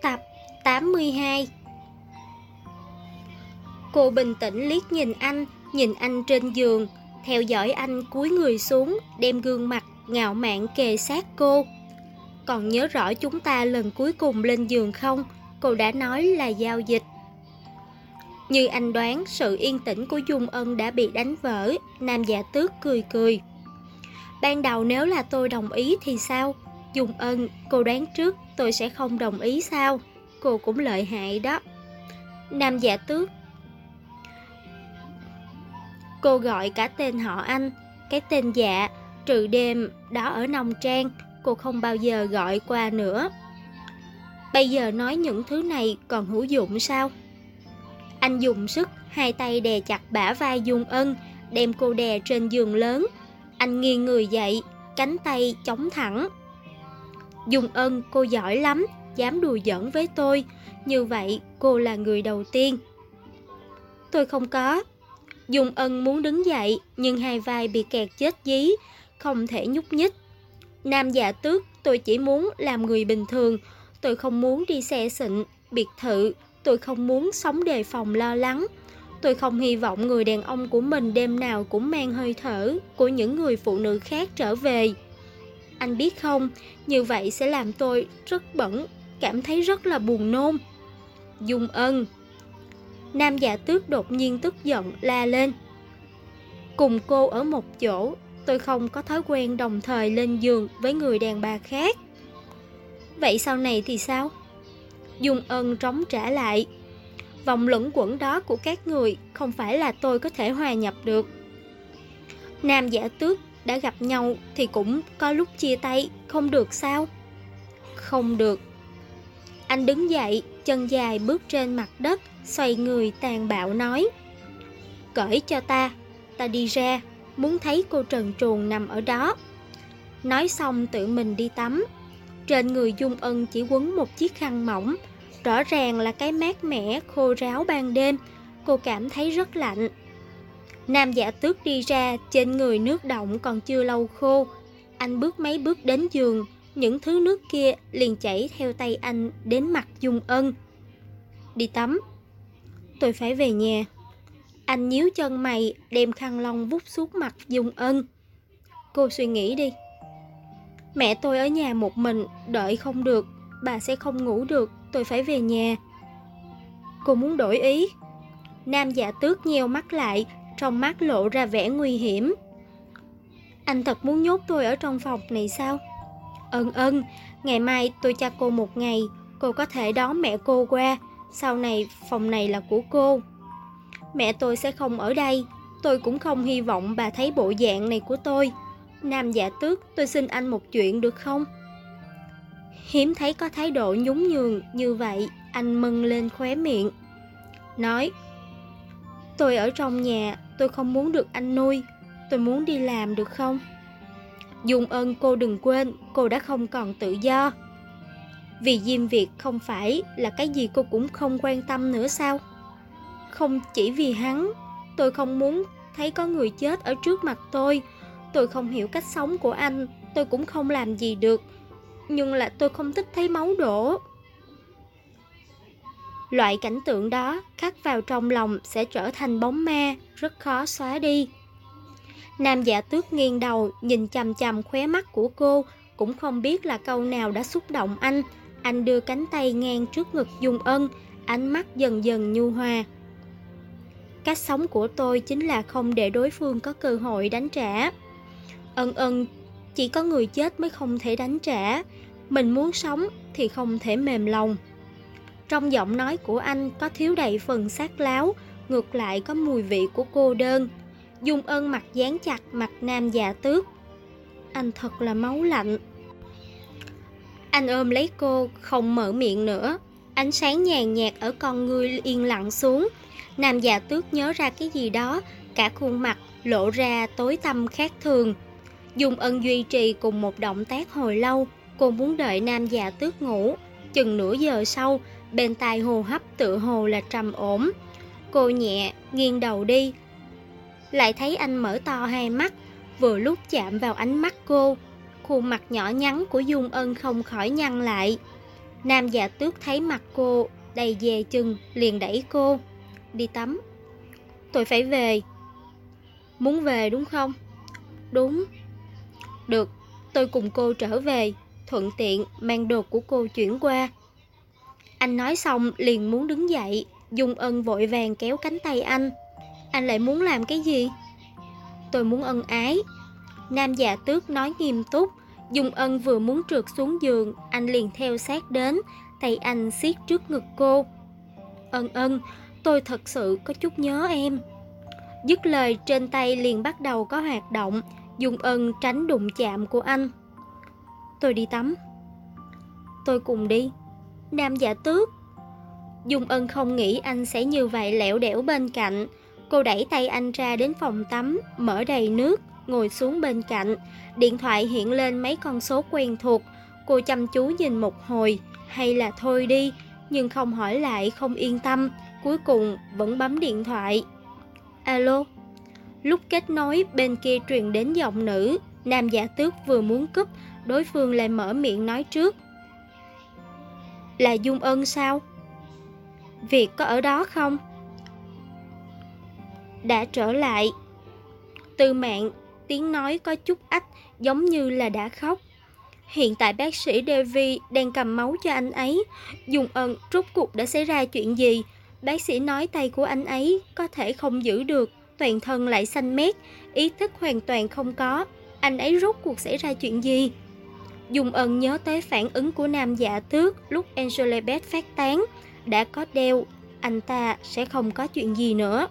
Tập 82. Cô bình tĩnh liếc nhìn anh trên giường, theo dõi anh cúi người xuống, đem gương mặt ngạo mạn kề sát cô. Còn nhớ rõ chúng ta lần cuối cùng lên giường không? Cô đã nói là giao dịch. Như anh đoán, sự yên tĩnh của Dung Ân đã bị đánh vỡ. Nam Dạ Tước cười cười. Ban đầu nếu là tôi đồng ý thì sao? Dung Ân, cô đoán trước tôi sẽ không đồng ý sao? Cô cũng lợi hại đó. Nam Dạ Tước. Cô gọi cả tên họ anh, cái tên Dạ, trừ đêm đó ở nông trang, cô không bao giờ gọi qua nữa. Bây giờ nói những thứ này còn hữu dụng sao? Anh dùng sức, hai tay đè chặt bả vai Dung Ân, đem cô đè trên giường lớn. Anh nghiêng người dậy, cánh tay chống thẳng. Dung Ân, cô giỏi lắm, dám đùa giỡn với tôi. Như vậy, cô là người đầu tiên. Tôi không có. Dung Ân muốn đứng dậy, nhưng hai vai bị kẹt chết dí, không thể nhúc nhích. Nam Dạ Tước, tôi chỉ muốn làm người bình thường. Tôi không muốn đi xe xịn, biệt thự. Tôi không muốn sống đề phòng lo lắng. Tôi không hy vọng người đàn ông của mình đêm nào cũng mang hơi thở của những người phụ nữ khác trở về. Anh biết không, như vậy sẽ làm tôi rất bẩn, cảm thấy rất là buồn nôn. Dung Ân. Nam Dạ Tước đột nhiên tức giận la lên. Cùng cô ở một chỗ, tôi không có thói quen đồng thời lên giường với người đàn bà khác. Vậy sau này thì sao? Dung Ân trống trả lại. Vòng luẩn quẩn đó của các người không phải là tôi có thể hòa nhập được. Nam Dạ Tước, đã gặp nhau thì cũng có lúc chia tay, không được sao? Không được. Anh đứng dậy, chân dài bước trên mặt đất, xoay người tàn bạo nói. Cởi cho ta đi ra, muốn thấy cô trần truồng nằm ở đó. Nói xong tự mình đi tắm. Trên người Dung Ân chỉ quấn một chiếc khăn mỏng, rõ ràng là cái mát mẻ khô ráo ban đêm, cô cảm thấy rất lạnh. Nam Dạ Tước đi ra, trên người nước động còn chưa lau khô. Anh bước mấy bước đến giường, những thứ nước kia liền chảy theo tay anh đến mặt Dung Ân. Đi tắm. Tôi phải về nhà. Anh nhíu chân mày, đem khăn lông vút xuống mặt Dung Ân. Cô suy nghĩ đi. Mẹ tôi ở nhà một mình, đợi không được, bà sẽ không ngủ được, tôi phải về nhà. Cô muốn đổi ý. Nam Dạ Tước nheo mắt lại, trong mắt lộ ra vẻ nguy hiểm. Anh thật muốn nhốt tôi ở trong phòng này sao? Ân, ngày mai tôi cho cô một ngày, cô có thể đón mẹ cô qua, sau này phòng này là của cô. Mẹ tôi sẽ không ở đây, tôi cũng không hy vọng bà thấy bộ dạng này của tôi. Nam Dạ Tước, tôi xin anh một chuyện được không? Hiếm thấy có thái độ nhún nhường như vậy, anh mân lên khóe miệng. Nói, tôi ở trong nhà, tôi không muốn được anh nuôi, tôi muốn đi làm được không? Dung Ân, cô đừng quên, cô đã không còn tự do. Vì Diêm Việt không phải là cái gì cô cũng không quan tâm nữa sao? Không chỉ vì hắn, tôi không muốn thấy có người chết ở trước mặt tôi. Tôi không hiểu cách sống của anh, tôi cũng không làm gì được. Nhưng là tôi không thích thấy máu đổ. Loại cảnh tượng đó khắc vào trong lòng sẽ trở thành bóng ma, rất khó xóa đi. Nam Dạ Tước nghiêng đầu, nhìn chằm chằm khóe mắt của cô, cũng không biết là câu nào đã xúc động anh. Anh đưa cánh tay ngang trước ngực Dung Ân, ánh mắt dần dần nhu hòa. Cách sống của tôi chính là không để đối phương có cơ hội đánh trả. Ân, chỉ có người chết mới không thể đánh trả. Mình muốn sống thì không thể mềm lòng. Trong giọng nói của anh có thiếu đầy phần sát láo, ngược lại có mùi vị của cô đơn. Dung Ân mặt dán chặt mặt Nam Dạ Tước. Anh thật là máu lạnh. Anh ôm lấy cô, không mở miệng nữa. Ánh sáng nhàn nhạt ở con ngươi yên lặng xuống. Nam Dạ Tước nhớ ra cái gì đó, cả khuôn mặt lộ ra tối tăm khác thường. Dung Ân duy trì cùng một động tác hồi lâu. Cô muốn đợi Nam Dạ Tước ngủ. Chừng nửa giờ sau, bên tai hô hấp tựa hồ là trầm ổn. Cô nhẹ nghiêng đầu đi, lại thấy anh mở to hai mắt. Vừa lúc chạm vào ánh mắt cô, khuôn mặt nhỏ nhắn của Dung Ân không khỏi nhăn lại. Nam Dạ Tước thấy mặt cô đầy dè chừng, liền đẩy cô. Đi tắm. Tôi phải về. Muốn về đúng không? Đúng. Được, tôi cùng cô trở về, thuận tiện mang đồ của cô chuyển qua. Anh nói xong liền muốn đứng dậy, Dung Ân vội vàng kéo cánh tay anh. Anh lại muốn làm cái gì? Tôi muốn ân ái. Nam Dạ Tước nói nghiêm túc. Dung Ân vừa muốn trượt xuống giường, anh liền theo sát đến, tay anh siết trước ngực cô. Ân, tôi thật sự có chút nhớ em. Dứt lời trên tay liền bắt đầu có hoạt động. Dung Ân tránh đụng chạm của anh. Tôi đi tắm. Tôi cùng đi. Nam Dạ Tước. Dung Ân không nghĩ anh sẽ như vậy lẻo đẻo bên cạnh. Cô đẩy tay anh ra đến phòng tắm, mở đầy nước, ngồi xuống bên cạnh. Điện thoại hiện lên mấy con số quen thuộc. Cô chăm chú nhìn một hồi, hay là thôi đi, nhưng không hỏi lại không yên tâm. Cuối cùng vẫn bấm điện thoại. Alo. Lúc kết nối bên kia truyền đến giọng nữ. Nam Dạ Tước vừa muốn cúp, đối phương lại mở miệng nói trước. Là Dung Ân sao? Việc có ở đó không? Đã trở lại. Tư Mạn, tiếng nói có chút ách, giống như là đã khóc. Hiện tại bác sĩ Devi đang cầm máu cho anh ấy. Dung Ân, rốt cuộc đã xảy ra chuyện gì? Bác sĩ nói tay của anh ấy có thể không giữ được, toàn thân lại xanh mét, ý thức hoàn toàn không có. Anh ấy rốt cuộc xảy ra chuyện gì? Dung Ân nhớ tới phản ứng của Nam Dạ Tước lúc Angelabeth phát tán. Đã có đeo, anh ta sẽ không có chuyện gì nữa.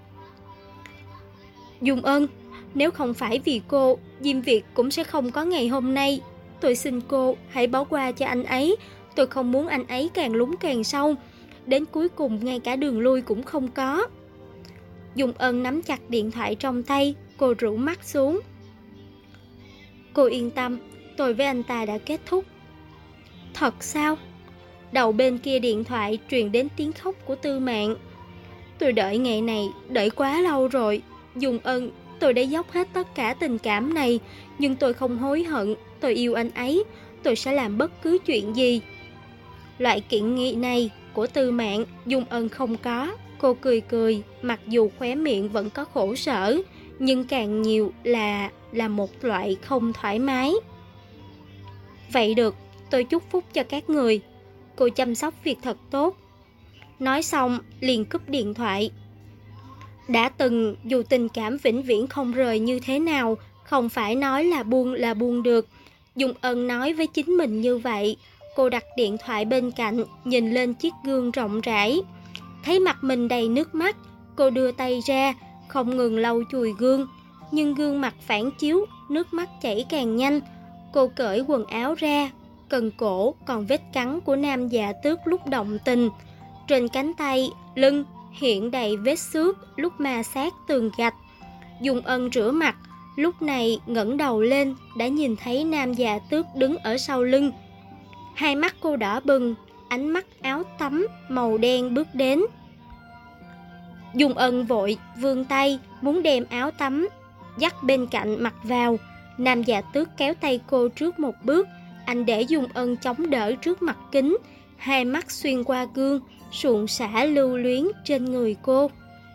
Dung Ân, nếu không phải vì cô, Diêm Việt cũng sẽ không có ngày hôm nay. Tôi xin cô, hãy bỏ qua cho anh ấy. Tôi không muốn anh ấy càng lún càng sâu. Đến cuối cùng ngay cả đường lui cũng không có. Dung Ân nắm chặt điện thoại trong tay, cô rũ mắt xuống. Cô yên tâm, tôi với anh ta đã kết thúc. Thật sao? Đầu bên kia điện thoại truyền đến tiếng khóc của Tư Mạn. Tôi đợi ngày này, đợi quá lâu rồi. Dung Ân, tôi đã dốc hết tất cả tình cảm này, nhưng tôi không hối hận. Tôi yêu anh ấy, tôi sẽ làm bất cứ chuyện gì. Loại kiện nghị này của Tư Mạn, Dung Ân không có. Cô cười cười, mặc dù khóe miệng vẫn có khổ sở, nhưng càng nhiều là một loại không thoải mái. Vậy được, tôi chúc phúc cho các người. Cô chăm sóc việc thật tốt. Nói xong liền cúp điện thoại. Đã từng, dù tình cảm vĩnh viễn không rời như thế nào, không phải nói là buông được. Dung Ân nói với chính mình như vậy. Cô đặt điện thoại bên cạnh, nhìn lên chiếc gương rộng rãi. Thấy mặt mình đầy nước mắt, cô đưa tay ra, không ngừng lau chùi gương. Nhưng gương mặt phản chiếu, nước mắt chảy càng nhanh. Cô cởi quần áo ra, cần cổ còn vết cắn của Nam Dạ Tước lúc động tình. Trên cánh tay, lưng hiện đầy vết xước lúc ma sát tường gạch. Dung Ân rửa mặt, lúc này ngẩng đầu lên đã nhìn thấy Nam Dạ Tước đứng ở sau lưng. Hai mắt cô đỏ bừng, ánh mắt áo tắm màu đen bước đến. Dung Ân vội vươn tay muốn đem áo tắm dắt bên cạnh mặc vào. Nam Dạ Tước kéo tay cô trước một bước. Anh để Dung Ân chống đỡ trước mặt kính, hai mắt xuyên qua gương, suộn xả lưu luyến trên người cô.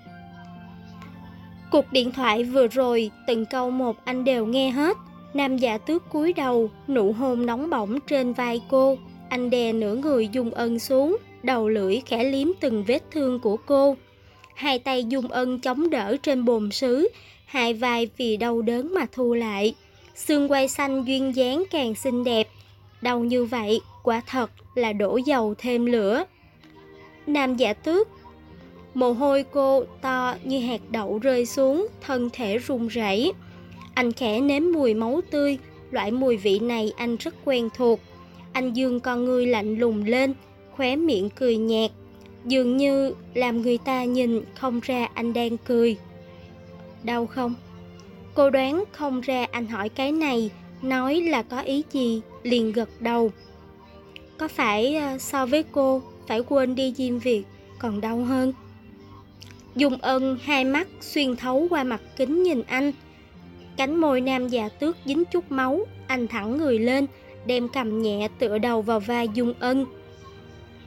Cuộc điện thoại vừa rồi, từng câu một anh đều nghe hết. Nam Dạ Tước cúi đầu, nụ hôn nóng bỏng trên vai cô. Anh đè nửa người Dung Ân xuống, đầu lưỡi khẽ liếm từng vết thương của cô. Hai tay Dung Ân chống đỡ trên bồn sứ, hai vai vì đau đớn mà thu lại. Xương quai xanh duyên dáng càng xinh đẹp. Đau như vậy, quả thật là đổ dầu thêm lửa. Nam Dạ Tước. Mồ hôi cô to như hạt đậu rơi xuống, thân thể run rẩy. Anh khẽ nếm mùi máu tươi, loại mùi vị này anh rất quen thuộc. Anh dương con ngươi lạnh lùng lên, khóe miệng cười nhạt, dường như làm người ta nhìn không ra anh đang cười. Đau không? Cô đoán không ra anh hỏi cái này, nói là có ý gì, liền gật đầu. Có phải so với cô, phải quên đi Diêm Việt, còn đau hơn? Dung Ân hai mắt xuyên thấu qua mặt kính nhìn anh. Cánh môi Nam Dạ Tước dính chút máu, anh thẳng người lên, đem cầm nhẹ tựa đầu vào vai Dung Ân,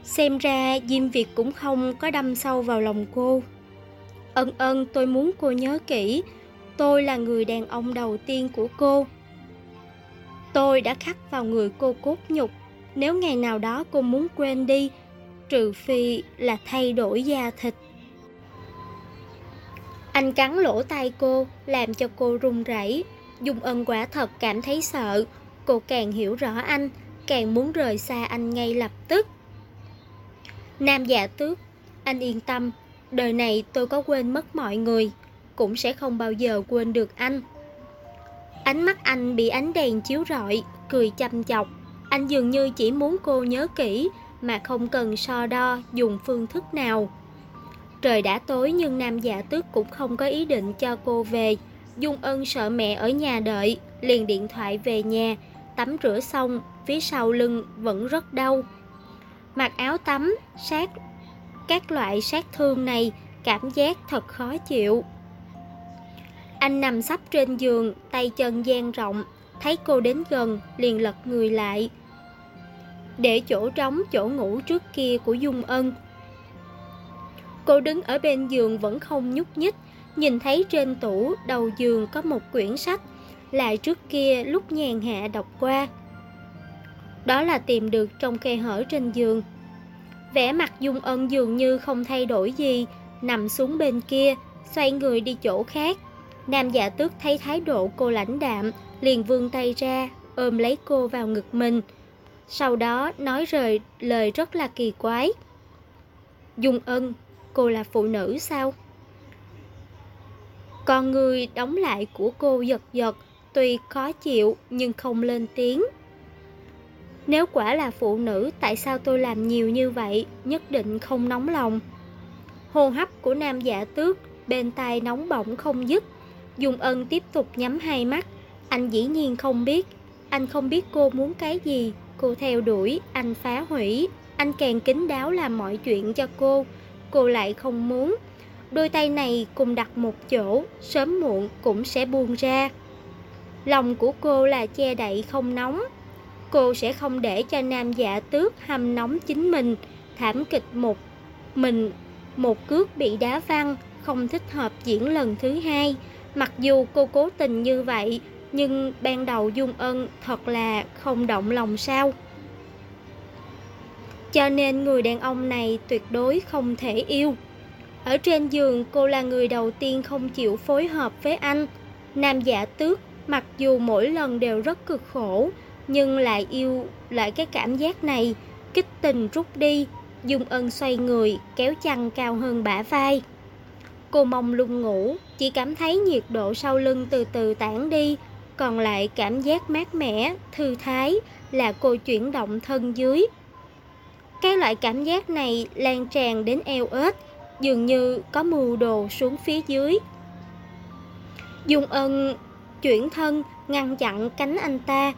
Xem ra Diêm Việt cũng không có đâm sâu vào lòng cô. Ân Ân, tôi muốn cô nhớ kỹ, tôi là người đàn ông đầu tiên của cô. Tôi đã khắc vào người cô cốt nhục, nếu ngày nào đó cô muốn quên đi, trừ phi là thay đổi da thịt. Anh cắn lỗ tai cô, làm cho cô run rẩy. Dung Ân quả thật cảm thấy sợ. Cô càng hiểu rõ anh, càng muốn rời xa anh ngay lập tức. Nam Dạ Tước, anh yên tâm, đời này tôi có quên mất mọi người, cũng sẽ không bao giờ quên được anh. Ánh mắt anh bị ánh đèn chiếu rọi, cười chăm chọc. Anh dường như chỉ muốn cô nhớ kỹ, mà không cần so đo dùng phương thức nào. Trời đã tối nhưng Nam Dạ Tước cũng không có ý định cho cô về. Dung Ân sợ mẹ ở nhà đợi, liền điện thoại về nhà. Tắm rửa xong, phía sau lưng vẫn rất đau. Mặc áo tắm, sát các loại sát thương này, cảm giác thật khó chịu. Anh nằm sấp trên giường, tay chân dang rộng, thấy cô đến gần, liền lật người lại, để chỗ trống chỗ ngủ trước kia của Dung Ân. Cô đứng ở bên giường vẫn không nhúc nhích, nhìn thấy trên tủ đầu giường có một quyển sách, là trước kia lúc nhàn hạ đọc qua. Đó là tìm được trong khe hở trên giường. Vẻ mặt Dung Ân dường như không thay đổi gì, nằm xuống bên kia, xoay người đi chỗ khác. Nam Dạ Tước thấy thái độ cô lãnh đạm, liền vươn tay ra, ôm lấy cô vào ngực mình. Sau đó nói lời rất là kỳ quái. Dung Ân, cô là phụ nữ sao? Con người đóng lại của cô giật giật, tuy khó chịu nhưng không lên tiếng. Nếu quả là phụ nữ, tại sao tôi làm nhiều như vậy, nhất định không nóng lòng. Hô hấp của Nam Dạ Tước bên tai nóng bỏng không dứt. Dung Ân tiếp tục nhắm hai mắt. Anh dĩ nhiên không biết. Anh không biết cô muốn cái gì. Cô theo đuổi, anh phá hủy. Anh càng kín đáo làm mọi chuyện cho cô lại không muốn. Đôi tay này cùng đặt một chỗ, sớm muộn cũng sẽ buông ra. Lòng của cô là che đậy không nóng. Cô sẽ không để cho Nam Dạ Tước hâm nóng chính mình. Thảm kịch một cước bị đá văng, không thích hợp diễn lần thứ hai. Mặc dù cô cố tình như vậy, nhưng ban đầu Dung Ân thật là không động lòng sao. Cho nên người đàn ông này tuyệt đối không thể yêu. Ở trên giường cô là người đầu tiên không chịu phối hợp với anh. Nam Dạ Tước mặc dù mỗi lần đều rất cực khổ, nhưng lại yêu lại cái cảm giác này. Kích tình rút đi, Dung Ân xoay người kéo chăn cao hơn bả vai. Cô mông lung ngủ, chỉ cảm thấy nhiệt độ sau lưng từ từ tản đi, còn lại cảm giác mát mẻ, thư thái là cô chuyển động thân dưới. Cái loại cảm giác này lan tràn đến eo ếch, dường như có mưu đồ xuống phía dưới. Dung Ân chuyển thân ngăn chặn cánh anh ta.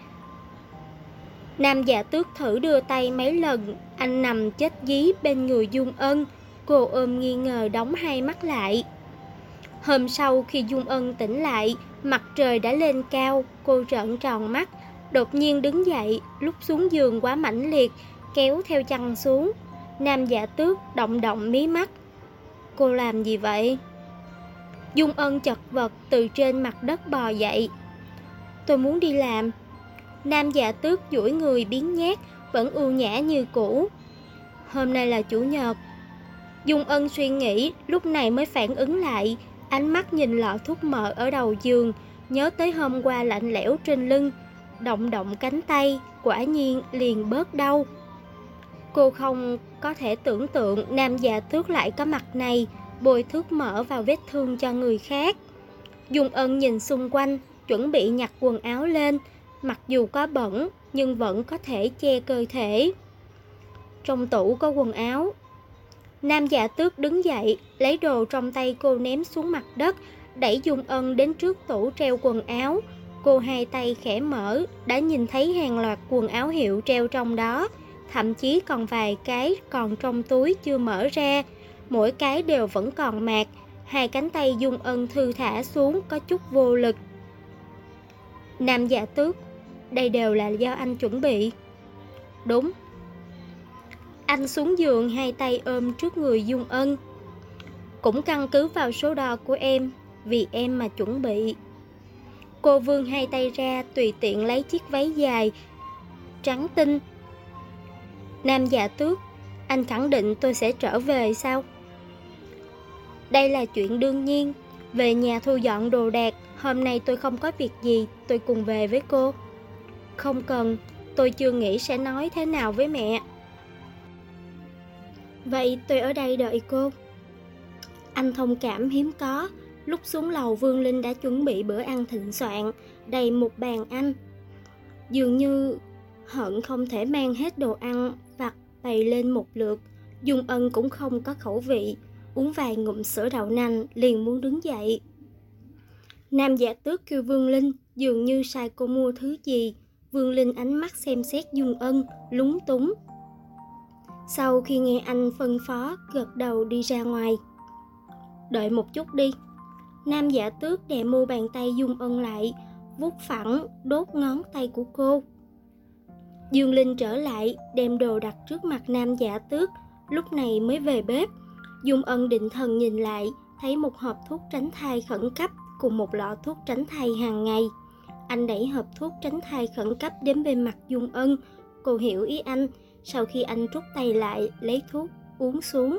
Nam Dạ Tước thử đưa tay mấy lần, anh nằm chết dí bên người Dung Ân. Cô ôm nghi ngờ đóng hai mắt lại. Hôm sau khi Dung Ân tỉnh lại, mặt trời đã lên cao, cô trợn tròn mắt, đột nhiên đứng dậy, lúc xuống giường quá mãnh liệt, kéo theo chăn xuống. Nam Dạ Tước động động mí mắt. Cô làm gì vậy? Dung Ân chật vật từ trên mặt đất bò dậy. Tôi muốn đi làm. Nam Dạ Tước duỗi người biến nhát, vẫn ưu nhã như cũ. Hôm nay là chủ nhật. Dung Ân suy nghĩ, lúc này mới phản ứng lại, ánh mắt nhìn lọ thuốc mỡ ở đầu giường, nhớ tới hôm qua lạnh lẽo trên lưng, động động cánh tay, quả nhiên liền bớt đau. Cô không có thể tưởng tượng Nam Dạ Tước lại có mặt này, bôi thuốc mỡ vào vết thương cho người khác. Dung Ân nhìn xung quanh, chuẩn bị nhặt quần áo lên, mặc dù có bẩn nhưng vẫn có thể che cơ thể. Trong tủ có quần áo. Nam Dạ Tước đứng dậy, lấy đồ trong tay cô ném xuống mặt đất, đẩy Dung Ân đến trước tủ treo quần áo. Cô hai tay khẽ mở, đã nhìn thấy hàng loạt quần áo hiệu treo trong đó, thậm chí còn vài cái còn trong túi chưa mở ra, mỗi cái đều vẫn còn mạc. Hai cánh tay Dung Ân thư thả xuống, có chút vô lực. Nam Dạ Tước, đây đều là do anh chuẩn bị. Đúng. Anh xuống giường, hai tay ôm trước người Dung Ân. Cũng căn cứ vào số đo của em, vì em mà chuẩn bị. Cô vươn hai tay ra, tùy tiện lấy chiếc váy dài trắng tinh. Nam Dạ Tước, anh khẳng định tôi sẽ trở về sao? Đây là chuyện đương nhiên. Về nhà thu dọn đồ đạc. Hôm nay tôi không có việc gì, tôi cùng về với cô. Không cần, tôi chưa nghĩ sẽ nói thế nào với mẹ. Vậy tôi ở đây đợi cô. Anh thông cảm hiếm có. Lúc xuống lầu, Vương Linh đã chuẩn bị bữa ăn thịnh soạn, đầy một bàn ăn. Dường như hận không thể mang hết đồ ăn vặt bày lên một lượt. Dung Ân cũng không có khẩu vị, uống vài ngụm sữa đậu nành liền muốn đứng dậy. Nam Dạ Tước kêu Vương Linh, dường như sai cô mua thứ gì. Vương Linh ánh mắt xem xét Dung Ân, lúng túng. Sau khi nghe anh phân phó, gật đầu đi ra ngoài. Đợi một chút đi. Nam Dạ Tước đè mu bàn tay Dung Ân lại, vuốt phẳng đốt ngón tay của cô. Dương Linh trở lại, đem đồ đặt trước mặt Nam Dạ Tước, lúc này mới về bếp. Dung Ân định thần nhìn lại, thấy một hộp thuốc tránh thai khẩn cấp cùng một lọ thuốc tránh thai hàng ngày. Anh đẩy hộp thuốc tránh thai khẩn cấp đến bên mặt Dung Ân. Cô hiểu ý anh, sau khi anh rút tay lại, lấy thuốc, uống xuống.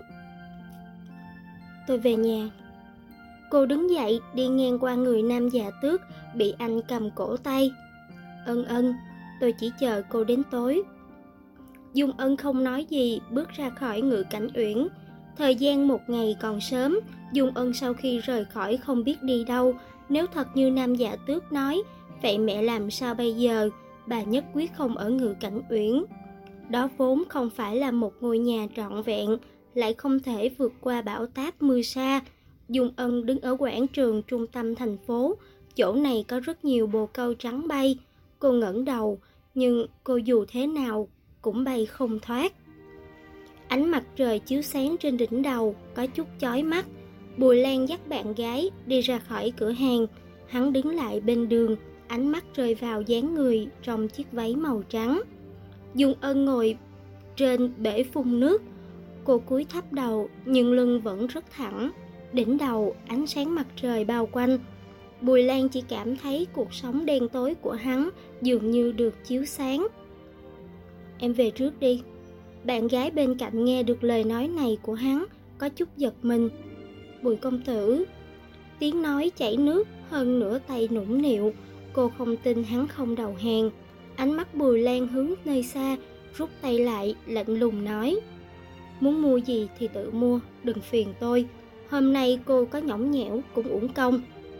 Tôi về nhà. Cô đứng dậy, đi ngang qua người Nam Dạ Tước, bị anh cầm cổ tay. Ân, tôi chỉ chờ cô đến tối. Dung Ân không nói gì, bước ra khỏi Ngự Cảnh Uyển. Thời gian một ngày còn sớm, Dung Ân sau khi rời khỏi không biết đi đâu. Nếu thật như Nam Dạ Tước nói, vậy mẹ làm sao bây giờ? Bà nhất quyết không ở Ngự Cảnh Uyển. Đó vốn không phải là một ngôi nhà trọn vẹn, lại không thể vượt qua bão táp mưa sa. Dung Ân đứng ở quảng trường trung tâm thành phố, chỗ này có rất nhiều bồ câu trắng bay. Cô ngẩng đầu, nhưng cô dù thế nào cũng bay không thoát. Ánh mặt trời chiếu sáng trên đỉnh đầu, có chút chói mắt. Bùi Lan dắt bạn gái đi ra khỏi cửa hàng. Hắn đứng lại bên đường, ánh mắt rơi vào dáng người trong chiếc váy màu trắng. Dung Ân ngồi trên bể phun nước. Cô cúi thấp đầu, nhưng lưng vẫn rất thẳng. Đỉnh đầu ánh sáng mặt trời bao quanh. Bùi Lan chỉ cảm thấy cuộc sống đen tối của hắn dường như được chiếu sáng. Em về trước đi. Bạn gái bên cạnh nghe được lời nói này của hắn, có chút giật mình. Bùi công tử. Tiếng nói chảy nước, hơn nửa tay nũng nịu. Cô không tin hắn không đầu hàng. Ánh mắt Bùi Lan hướng nơi xa, rút tay lại, lạnh lùng nói. Muốn mua gì thì tự mua, đừng phiền tôi. Hôm nay cô có nhõng nhẽo cũng uổng công.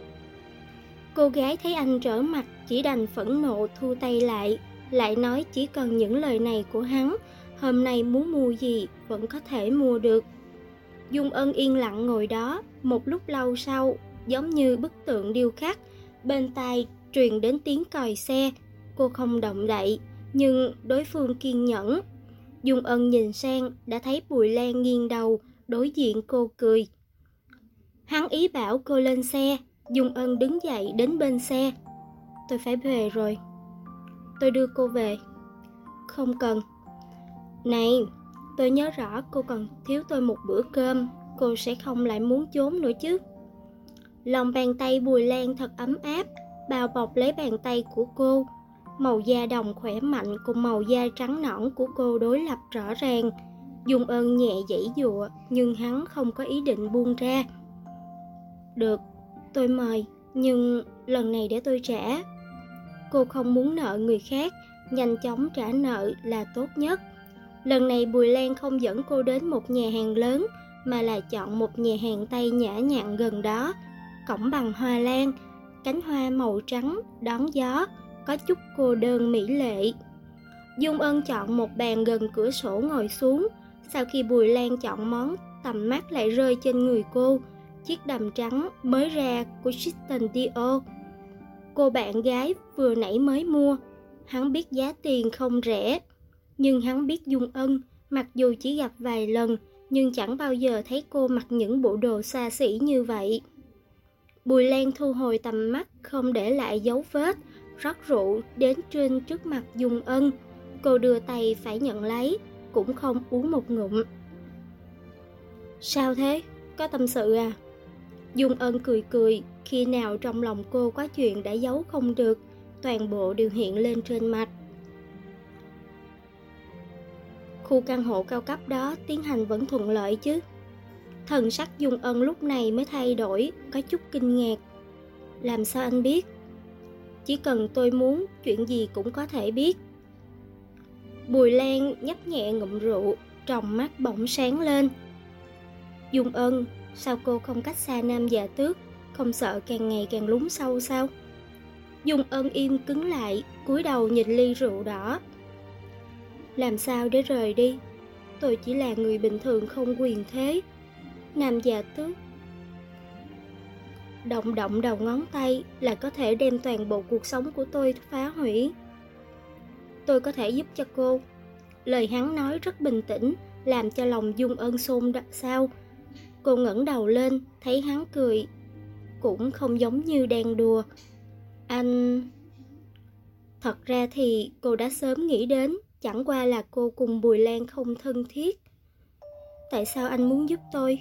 Cô gái thấy anh trở mặt, chỉ đành phẫn nộ thu tay lại nói chỉ cần những lời này của hắn, hôm nay muốn mua gì vẫn có thể mua được. Dung Ân yên lặng ngồi đó, một lúc lâu sau, giống như bức tượng điêu khắc, bên tai truyền đến tiếng còi xe. Cô không động đậy, nhưng đối phương kiên nhẫn. Dung Ân nhìn sang, đã thấy Bùi Lan nghiêng đầu, đối diện cô cười. Hắn ý bảo cô lên xe. Dung Ân đứng dậy đến bên xe. Tôi phải về rồi. Tôi đưa cô về. Không cần. Này, tôi nhớ rõ cô còn thiếu tôi một bữa cơm. Cô sẽ không lại muốn trốn nữa chứ? Lòng bàn tay Bùi Lan thật ấm áp, bao bọc lấy bàn tay của cô. Màu da đồng khỏe mạnh cùng màu da trắng nõn của cô đối lập rõ ràng. Dung Ân nhẹ giãy giụa, nhưng hắn không có ý định buông ra. Được, tôi mời, nhưng lần này để tôi trả. Cô không muốn nợ người khác, nhanh chóng trả nợ là tốt nhất. Lần này Bùi Lan không dẫn cô đến một nhà hàng lớn, mà là chọn một nhà hàng Tây nhã nhặn gần đó. Cổng bằng hoa lan, cánh hoa màu trắng đón gió, có chút cô đơn mỹ lệ. Dung Ân chọn một bàn gần cửa sổ ngồi xuống. Sau khi Bùi Lan chọn món, tầm mắt lại rơi trên người cô, chiếc đầm trắng mới ra của Christian Dior. Cô bạn gái vừa nãy mới mua. Hắn biết giá tiền không rẻ, nhưng hắn biết Dung Ân, mặc dù chỉ gặp vài lần, nhưng chẳng bao giờ thấy cô mặc những bộ đồ xa xỉ như vậy. Bùi Lan thu hồi tầm mắt, không để lại dấu vết, rót rượu đến trên trước mặt Dung Ân. Cô đưa tay phải nhận lấy. cũng không uống một ngụm. Sao thế? Có tâm sự à? Dung Ân cười cười, khi nào trong lòng cô có chuyện đã giấu không được, toàn bộ đều hiện lên trên mặt. Khu căn hộ cao cấp đó tiến hành vẫn thuận lợi chứ? Thần sắc Dung Ân lúc này mới thay đổi, có chút kinh ngạc. Làm sao anh biết? Chỉ cần tôi muốn, chuyện gì cũng có thể biết. Bùi Lan nhấp nhẹ ngụm rượu, tròng mắt bỗng sáng lên. Dung Ân, sao cô không cách xa Nam Dạ Tước, không sợ càng ngày càng lún sâu sao? Dung Ân im cứng lại, cúi đầu nhìn ly rượu đỏ. Làm sao để rời đi? Tôi chỉ là người bình thường không quyền thế. Nam Dạ Tước động động đầu ngón tay là có thể đem toàn bộ cuộc sống của tôi phá hủy. Tôi có thể giúp cho cô. Lời hắn nói rất bình tĩnh, làm cho lòng Dung Ân xôn xao. Cô ngẩng đầu lên, thấy hắn cười, cũng không giống như đang đùa. Anh... Thật ra thì cô đã sớm nghĩ đến, chẳng qua là cô cùng Bùi Lan không thân thiết. Tại sao anh muốn giúp tôi?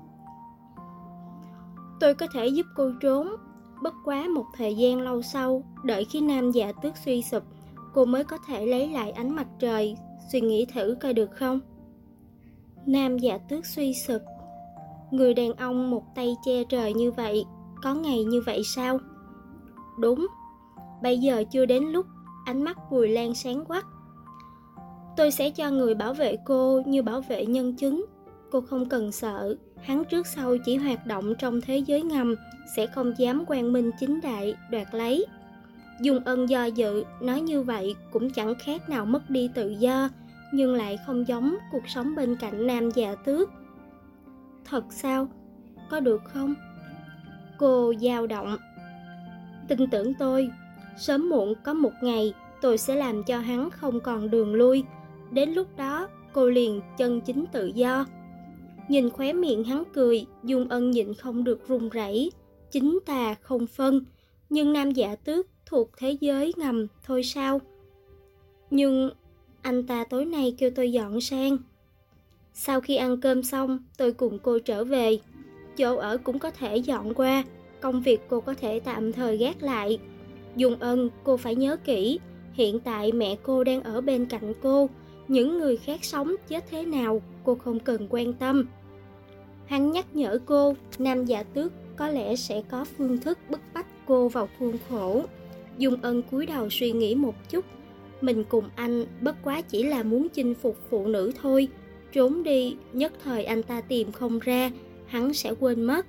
Tôi có thể giúp cô trốn, bất quá một thời gian lâu sau, đợi khi Nam Dạ Tước suy sụp, cô mới có thể lấy lại ánh mặt trời, suy nghĩ thử coi được không? Nam Dạ Tước suy sụp? Người đàn ông một tay che trời như vậy, có ngày như vậy sao? Đúng, bây giờ chưa đến lúc. Ánh mắt Bùi Lan sáng quắc. Tôi sẽ cho người bảo vệ cô như bảo vệ nhân chứng. Cô không cần sợ, hắn trước sau chỉ hoạt động trong thế giới ngầm, sẽ không dám quang minh chính đại đoạt lấy. Dung Ân do dự, nói như vậy cũng chẳng khác nào mất đi tự do, nhưng lại không giống cuộc sống bên cạnh Nam Dạ Tước. Thật sao? Có được không? Cô dao động. Tin tưởng tôi, sớm muộn có một ngày tôi sẽ làm cho hắn không còn đường lui. Đến lúc đó cô liền chân chính tự do. Nhìn khóe miệng hắn cười, Dung Ân nhịn không được run rẩy. Chính tà không phân, nhưng Nam Dạ Tước thuộc thế giới ngầm thôi sao? Nhưng anh ta tối nay kêu tôi dọn sang. Sau khi ăn cơm xong, tôi cùng cô trở về. Chỗ ở cũng có thể dọn qua, công việc cô có thể tạm thời gác lại. Dung Ân, cô phải nhớ kỹ, hiện tại mẹ cô đang ở bên cạnh cô, những người khác sống chết thế nào cô không cần quan tâm. Hắn nhắc nhở cô, Nam Dạ Tước có lẽ sẽ có phương thức bức bách cô vào khuôn khổ. Dung Ân cúi đầu suy nghĩ một chút, mình cùng anh bất quá chỉ là muốn chinh phục phụ nữ thôi, trốn đi nhất thời anh ta tìm không ra, hắn sẽ quên mất.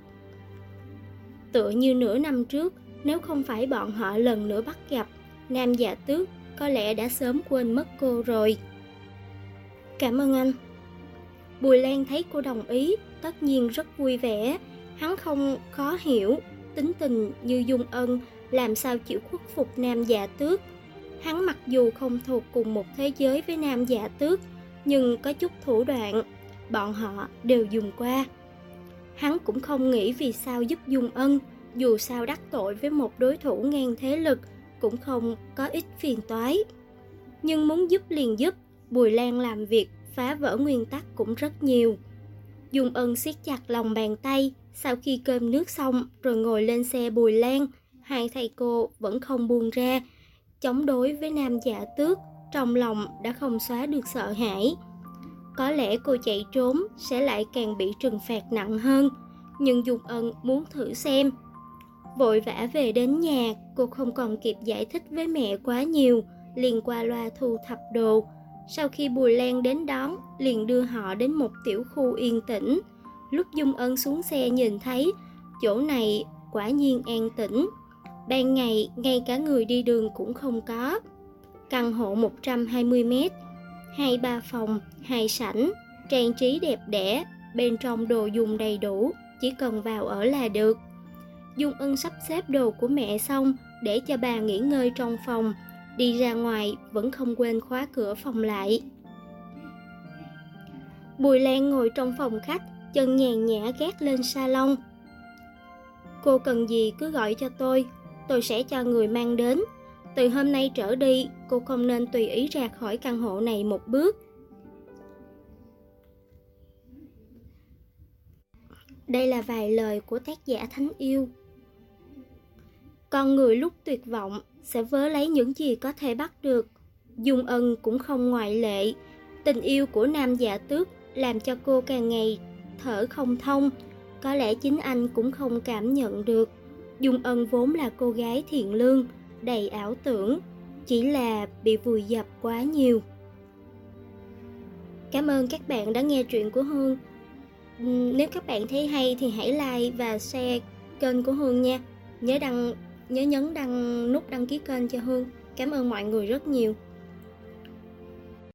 Tựa như nửa năm trước, nếu không phải bọn họ lần nữa bắt gặp, Nam Dạ Tước có lẽ đã sớm quên mất cô rồi. Cảm ơn anh. Bùi Lan thấy cô đồng ý, tất nhiên rất vui vẻ. Hắn không khó hiểu, tính tình như Dung Ân làm sao chịu khuất phục Nam Dạ Tước. Hắn mặc dù không thuộc cùng một thế giới với Nam Dạ Tước, nhưng có chút thủ đoạn, bọn họ đều dùng qua. Hắn cũng không nghĩ vì sao giúp Dung Ân, dù sao đắc tội với một đối thủ ngang thế lực cũng không có ít phiền toái. Nhưng muốn giúp liền giúp, Bùi Lan làm việc phá vỡ nguyên tắc cũng rất nhiều. Dung Ân siết chặt lòng bàn tay, sau khi cơm nước xong rồi ngồi lên xe Bùi Lan, hai thầy cô vẫn không buông ra. Chống đối với Nam Dạ Tước, trong lòng đã không xóa được sợ hãi. Có lẽ cô chạy trốn sẽ lại càng bị trừng phạt nặng hơn, nhưng Dung Ân muốn thử xem. Vội vã về đến nhà, cô không còn kịp giải thích với mẹ quá nhiều, liền qua loa thu thập đồ. Sau khi Bùi Lan đến đón, liền đưa họ đến một tiểu khu yên tĩnh. Lúc Dung Ân xuống xe nhìn thấy, chỗ này quả nhiên an tĩnh. Ban ngày, ngay cả người đi đường cũng không có. Căn hộ 120 mét, 2-3 phòng, 2 sảnh, trang trí đẹp đẽ, bên trong đồ dùng đầy đủ, chỉ cần vào ở là được. Dung Ân sắp xếp đồ của mẹ xong, để cho bà nghỉ ngơi trong phòng. Đi ra ngoài vẫn không quên khóa cửa phòng lại. Bùi Lan ngồi trong phòng khách, chân nhàn nhã gác lên salon. Cô cần gì cứ gọi cho tôi sẽ cho người mang đến. Từ hôm nay trở đi, cô không nên tùy ý ra khỏi căn hộ này một bước. Đây là vài lời của tác giả Thánh Yêu. Con người lúc tuyệt vọng sẽ vớ lấy những gì có thể bắt được. Dung Ân cũng không ngoại lệ. Tình yêu của nam Dạ Tước làm cho cô càng ngày thở không thông. Có lẽ chính anh cũng không cảm nhận được. Dung Ân vốn là cô gái thiện lương, đầy ảo tưởng, chỉ là bị vùi dập quá nhiều. Cảm ơn các bạn đã nghe truyện của Hương. Nếu các bạn thấy hay thì hãy like và share kênh của Hương nha. Nhớ nhấn nút đăng ký kênh cho Hương. Cảm ơn mọi người rất nhiều.